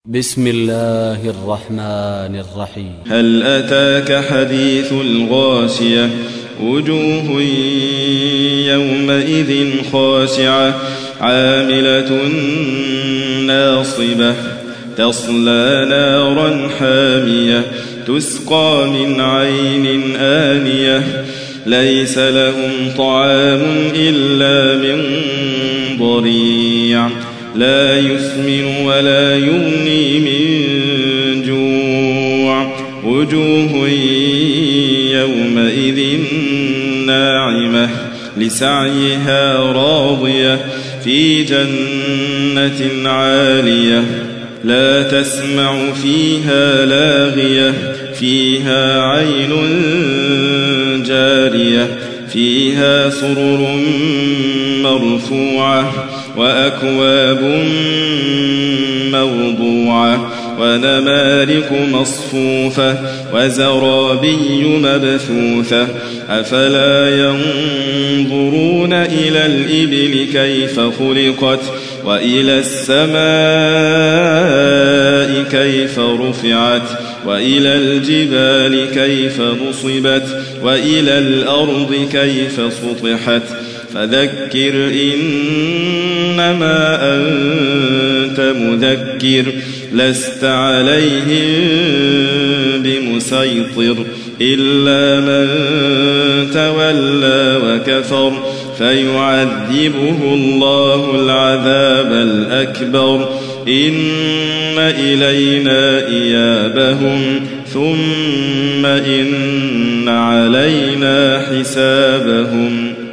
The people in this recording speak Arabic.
بسم الله الرحمن الرحيم. هل أتاك حديث الغاشية وجوه يومئذ خاشعة عاملة ناصبة تصلى نارا حامية تسقى من عين آنية ليس لهم طعام إلا من ضريع لا يسمن ولا يغني من جوع وجوه يومئذ ناعمة لسعيها راضية في جنة عالية لا تسمع فيها لاغية فيها عين جارية فيها سرر مرفوعة وأكواب موضوعة ونمارق مصفوفة وزرابي مبثوثة أفلا ينظرون إلى الإبل كيف خلقت وإلى السماء كيف رفعت وإلى الجبال كيف نصبت وإلى الأرض كيف سطحت فذكر إنما أنت مذكر لست عليهم بمسيطر إلا من تولى وكفر فيعذبه الله العذاب الأكبر إن إلينا إيابهم ثم إن علينا حسابهم.